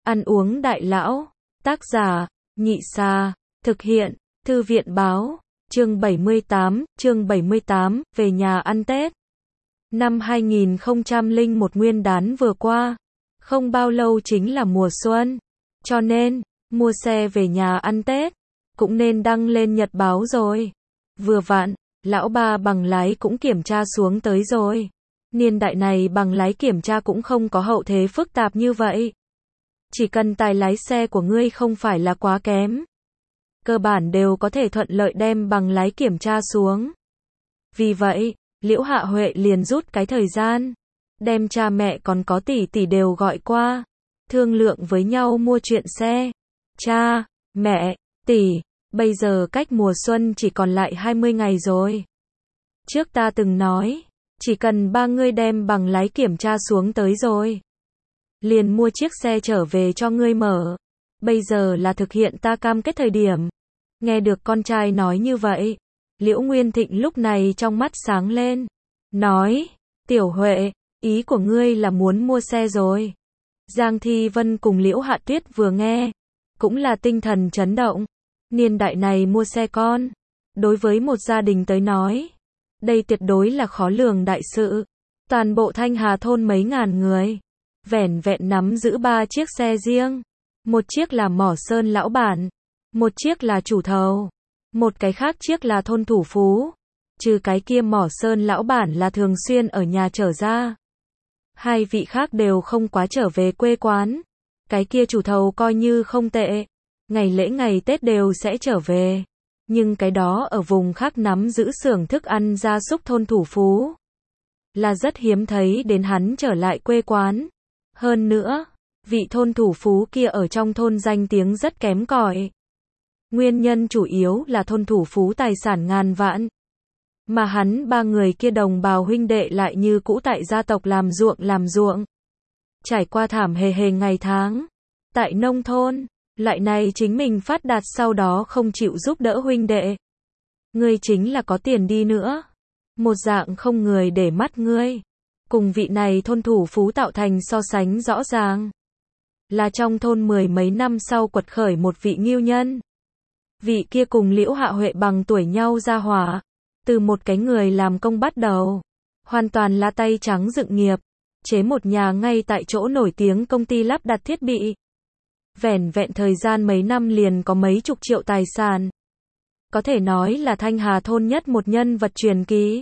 Ăn uống đại lão. Tác giả, Nhị Sa. Thực hiện, Thư viện Báo. Chương 78, về nhà ăn Tết. Năm 2001 Nguyên đán vừa qua. Không bao lâu chính là mùa xuân. Cho nên, mua xe về nhà ăn Tết, cũng nên đăng lên nhật báo rồi. Vừa vặn, lão ba bằng lái cũng kiểm tra xuống tới rồi. Niên đại này bằng lái kiểm tra cũng không có hậu thế phức tạp như vậy. Chỉ cần tài lái xe của ngươi không phải là quá kém, cơ bản đều có thể thuận lợi đem bằng lái kiểm tra xuống. Vì vậy, Liễu Hạ Huệ liền rút cái thời gian, đem cha mẹ còn có tỷ tỷ đều gọi qua, thương lượng với nhau mua chuyện xe. Cha, mẹ, tỷ, bây giờ cách mùa xuân chỉ còn lại 20 ngày rồi. Trước ta từng nói, chỉ cần ba ngươi đem bằng lái kiểm tra xuống tới rồi, liền mua chiếc xe trở về cho ngươi mở. Bây giờ là thực hiện ta cam kết thời điểm. Nghe được con trai nói như vậy, Liễu Nguyên Thịnh lúc này trong mắt sáng lên, nói, Tiểu Huệ, ý của ngươi là muốn mua xe rồi. Giang Thi Vân cùng Liễu Hạ Tuyết vừa nghe, cũng là tinh thần chấn động. Niên đại này mua xe con, đối với một gia đình tới nói, đây tuyệt đối là khó lường đại sự. Toàn bộ Thanh Hà thôn mấy ngàn người, vẻn vẹn nắm giữ 3 chiếc xe riêng. Một chiếc là Mỏ Sơn lão bản, một chiếc là chủ thầu, một cái khác chiếc là thôn thủ phú. Trừ cái kia Mỏ Sơn lão bản là thường xuyên ở nhà trở ra, hai vị khác đều không quá trở về quê quán. Cái kia chủ thầu coi như không tệ, ngày lễ ngày Tết đều sẽ trở về. Nhưng cái đó ở vùng khác nắm giữ xưởng thức ăn gia súc thôn thủ phú, là rất hiếm thấy đến hắn trở lại quê quán. Hơn nữa, vị thôn thủ phú kia ở trong thôn danh tiếng rất kém cỏi. Nguyên nhân chủ yếu là thôn thủ phú tài sản ngàn vạn, mà hắn ba người kia đồng bào huynh đệ lại như cũ tại gia tộc làm ruộng. Trải qua thảm hề hề ngày tháng, tại nông thôn, loại này chính mình phát đạt sau đó không chịu giúp đỡ huynh đệ. Ngươi chính là có tiền đi nữa, một dạng không người để mắt ngươi. Cùng vị này thôn thủ phú tạo thành so sánh rõ ràng, là trong thôn 10 mấy năm sau quật khởi một vị ngưu nhân. Vị kia cùng Liễu Hạ Huệ bằng tuổi nhau ra hỏa, từ một cái người làm công bắt đầu, hoàn toàn là tay trắng dựng nghiệp, chế một nhà ngay tại chỗ nổi tiếng công ty lắp đặt thiết bị. Vẻn vẹn thời gian mấy năm liền có mấy chục triệu tài sản. Có thể nói là Thanh Hà thôn nhất một nhân vật truyền kỳ.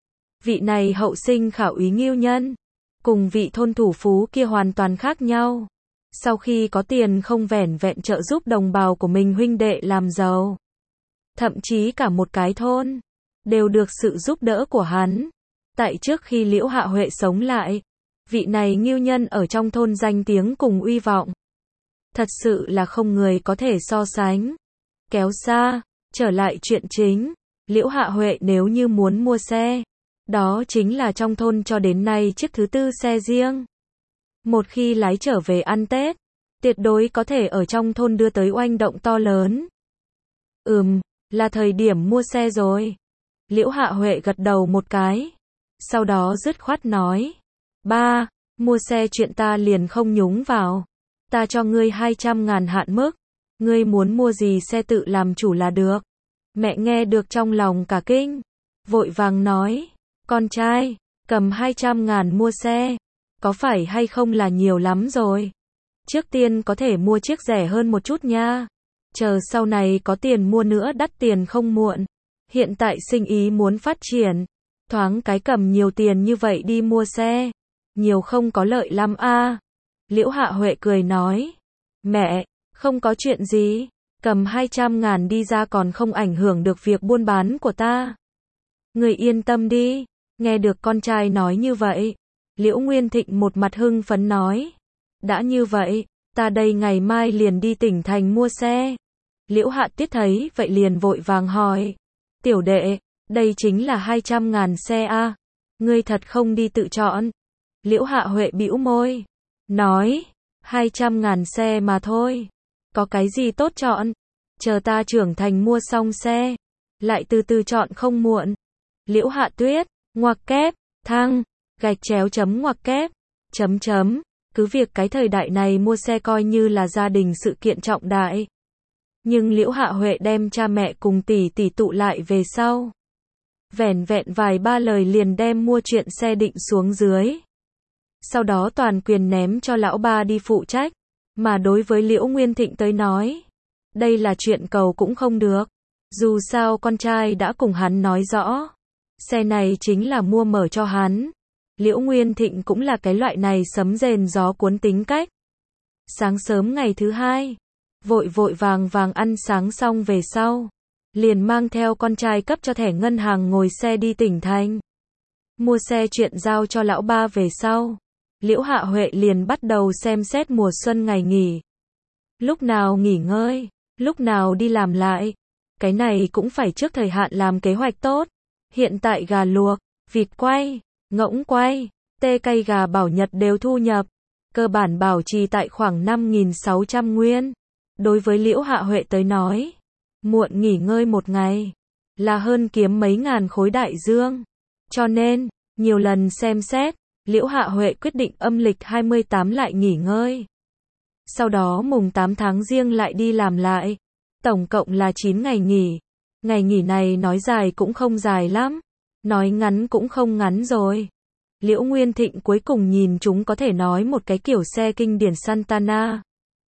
Vị này hậu sinh khảo úy ngưu nhân, cùng vị thôn thủ phú kia hoàn toàn khác nhau. Sau khi có tiền không vẻn vẹn trợ giúp đồng bào của mình huynh đệ làm giàu, thậm chí cả một cái thôn đều được sự giúp đỡ của hắn. Tại trước khi Liễu Hạ Huệ sống lại, vị này ngưu nhân ở trong thôn danh tiếng cùng uy vọng, thật sự là không người có thể so sánh. Kéo xa, trở lại chuyện chính, Liễu Hạ Huệ nếu như muốn mua xe, đó chính là trong thôn cho đến nay chiếc thứ 4 xe riêng. Một khi lái trở về ăn Tết, tuyệt đối có thể ở trong thôn đưa tới oanh động to lớn. Là thời điểm mua xe rồi. Liễu Hạ Huệ gật đầu một cái, sau đó dứt khoát nói, ba, mua xe chuyện ta liền không nhúng vào. Ta cho ngươi 200.000 hạn mức, ngươi muốn mua gì xe tự làm chủ là được. Mẹ nghe được trong lòng cả kinh, vội vàng nói, con trai, cầm 200.000 mua xe, có phải hay không là nhiều lắm rồi. Trước tiên có thể mua chiếc rẻ hơn một chút nha. Chờ sau này có tiền mua nữa đắt tiền không muộn. Hiện tại sinh ý muốn phát triển, thoáng cái cầm nhiều tiền như vậy đi mua xe, nhiều không có lợi lắm a. Liễu Hạ Huệ cười nói, mẹ, không có chuyện gì, cầm 200.000 đi ra còn không ảnh hưởng được việc buôn bán của ta. Người yên tâm đi. Nghe được con trai nói như vậy, Liễu Nguyên Thịnh một mặt hưng phấn nói, đã như vậy, ta đây ngày mai liền đi tỉnh thành mua xe. Liễu Hạ Tuyết thấy vậy liền vội vàng hỏi, tiểu đệ, đây chính là 200.000 xe a, ngươi thật không đi tự chọn. Liễu Hạ Huệ bĩu môi, nói, 200.000 xe mà thôi, có cái gì tốt chọn, chờ ta trưởng thành mua xong xe, lại từ từ chọn không muộn. Liễu Hạ Tuyết, ngoặc kép, thăng, gạch chéo chấm ngoặc kép, chấm chấm, Cứ việc cái thời đại này mua xe coi như là gia đình sự kiện trọng đại. Nhưng Liễu Hạ Huệ đem cha mẹ cùng tỷ tỷ tụ lại về sau. Vẻn vẹn vài ba lời liền đem mua chuyện xe định xuống dưới. Sau đó toàn quyền ném cho lão ba đi phụ trách. Mà đối với Liễu Nguyên Thịnh tới nói, đây là chuyện cầu cũng không được. Dù sao con trai đã cùng hắn nói rõ. Xe này chính là mua mở cho hắn. Liễu Nguyên Thịnh cũng là cái loại này sấm rền gió cuốn tính cách. Sáng sớm ngày thứ hai, vội vội vàng vàng ăn sáng xong về sau, liền mang theo con trai cấp cho thẻ ngân hàng ngồi xe đi tỉnh thành. Mua xe chuyện giao cho lão ba về sau, Liễu Hạ Huệ liền bắt đầu xem xét mùa xuân ngày nghỉ. Lúc nào nghỉ ngơi, lúc nào đi làm lại. Cái này cũng phải trước thời hạn làm kế hoạch tốt. Hiện tại gà luộc, vịt quay, ngỗng quay, tê cay gà bảo nhật đều thu nhập. Cơ bản bảo trì tại khoảng 5.600 nguyên. Đối với Liễu Hạ Huệ tới nói, muộn nghỉ ngơi một ngày, là hơn kiếm mấy ngàn khối đại dương. Cho nên, nhiều lần xem xét, Liễu Hạ Huệ quyết định âm lịch 28 lại nghỉ ngơi. Sau đó mùng 8 tháng Giêng lại đi làm lại. Tổng cộng là 9 ngày nghỉ. Ngày nghỉ này nói dài cũng không dài lắm, nói ngắn cũng không ngắn rồi. Liễu Nguyên Thịnh cuối cùng nhìn chúng có thể nói một cái kiểu xe kinh điển Santana.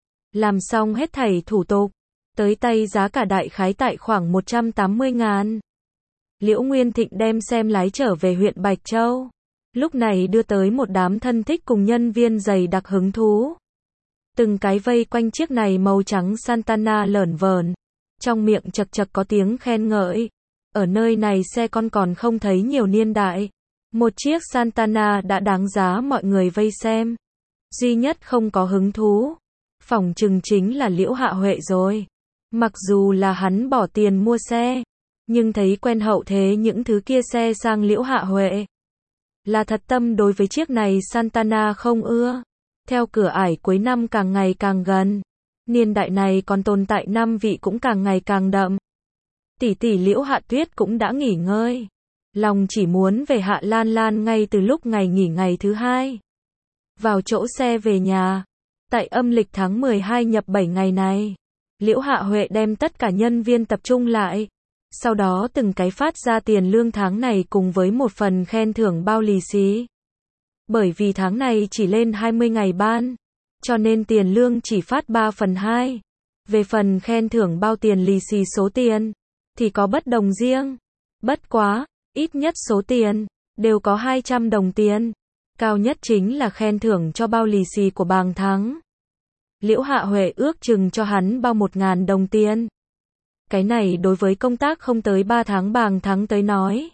Làm xong hết thảy thủ tục, tới tay giá cả đại khái tại khoảng 180.000. Liễu Nguyên Thịnh đem xem lái trở về huyện Bạch Châu. Lúc này đưa tới một đám thân thích cùng nhân viên dày đặc hứng thú. Từng cái vây quanh chiếc này màu trắng Santana lởn vởn, trong miệng chật chật có tiếng khen ngợi. Ở nơi này xe con còn không thấy nhiều niên đại. Một chiếc Santana đã đáng giá mọi người vây xem. Duy nhất không có hứng thú, phỏng chừng chính là Liễu Hạ Huệ rồi. Mặc dù là hắn bỏ tiền mua xe, nhưng thấy quen hậu thế những thứ kia xe sang Liễu Hạ Huệ. Là thật tâm đối với chiếc này Santana không ưa. Theo cửa ải cuối năm càng ngày càng gần, niên đại này còn tồn tại năm vị cũng càng ngày càng đậm. Tỷ tỷ Liễu Hạ Tuyết cũng đã nghỉ ngơi. Lòng chỉ muốn về Hạ Lan Lan ngay từ lúc ngày nghỉ ngày thứ hai. Vào chỗ xe về nhà. Tại âm lịch tháng 12 nhập 7 ngày này, Liễu Hạ Huệ đem tất cả nhân viên tập trung lại. Sau đó từng cái phát ra tiền lương tháng này cùng với một phần khen thưởng bao lì xì. Bởi vì tháng này chỉ lên 20 ngày ban, cho nên tiền lương chỉ phát 3/2. Về phần khen thưởng bao tiền lì xì số tiền, thì có bất đồng riêng. Bất quá, ít nhất số tiền, đều có 200 đồng tiền. Cao nhất chính là khen thưởng cho bao lì xì của Bàng Thắng. Liễu Hạ Huệ ước chừng cho hắn bao 1.000 đồng tiền. Cái này đối với công tác không tới 3 tháng Bàng Thắng tới nói,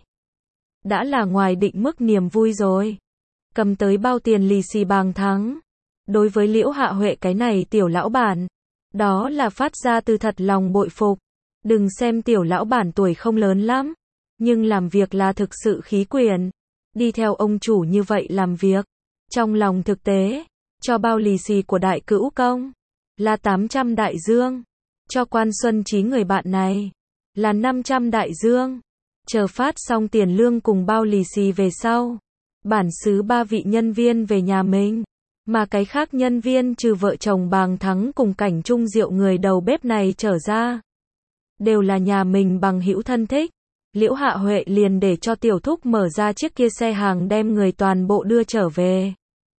đã là ngoài định mức niềm vui rồi. Cầm tới bao tiền lì xì Bàng Thắng. Đối với Liễu Hạ Huệ cái này tiểu lão bản, đó là phát ra từ thật lòng bội phục. Đừng xem tiểu lão bản tuổi không lớn lắm, nhưng làm việc là thực sự khí quyền. Đi theo ông chủ như vậy làm việc. Trong lòng thực tế, cho bao lì xì của đại cữu công là 800 đại dương. Cho Quan Xuân Trí người bạn này là 500 đại dương. Chờ phát xong tiền lương cùng bao lì xì về sau, bản xứ 3 vị nhân viên về nhà mình. Mà cái khác nhân viên trừ vợ chồng Bàng Thắng cùng Cảnh Trung Diệu người đầu bếp này trở ra, đều là nhà mình bằng hữu thân thích. Liễu Hạ Huệ liền để cho tiểu thúc mở ra chiếc kia xe hàng đem người toàn bộ đưa trở về.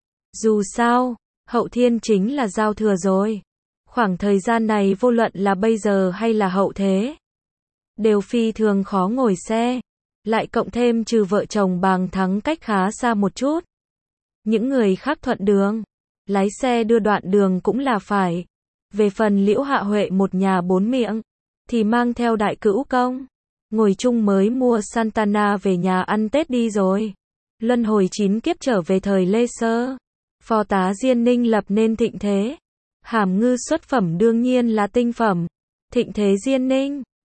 Dù sao, hậu thiên chính là giao thừa rồi. Khoảng thời gian này vô luận là bây giờ hay là hậu thế, đều phi thường khó ngồi xe. Lại cộng thêm trừ vợ chồng Bàng Thắng cách khá xa một chút. Những người khác thuận đường, lái xe đưa đoạn đường cũng là phải. Về phần Liễu Hạ Huệ một nhà 4 miệng, thì mang theo đại cữu công, ngồi chung mới mua Santana về nhà ăn Tết đi rồi. Luân hồi 9 kiếp trở về thời Lê Sơ, phò tá Diên Ninh lập nên thịnh thế. Hàm ngư xuất phẩm đương nhiên là tinh phẩm. Thịnh thế Diên Ninh,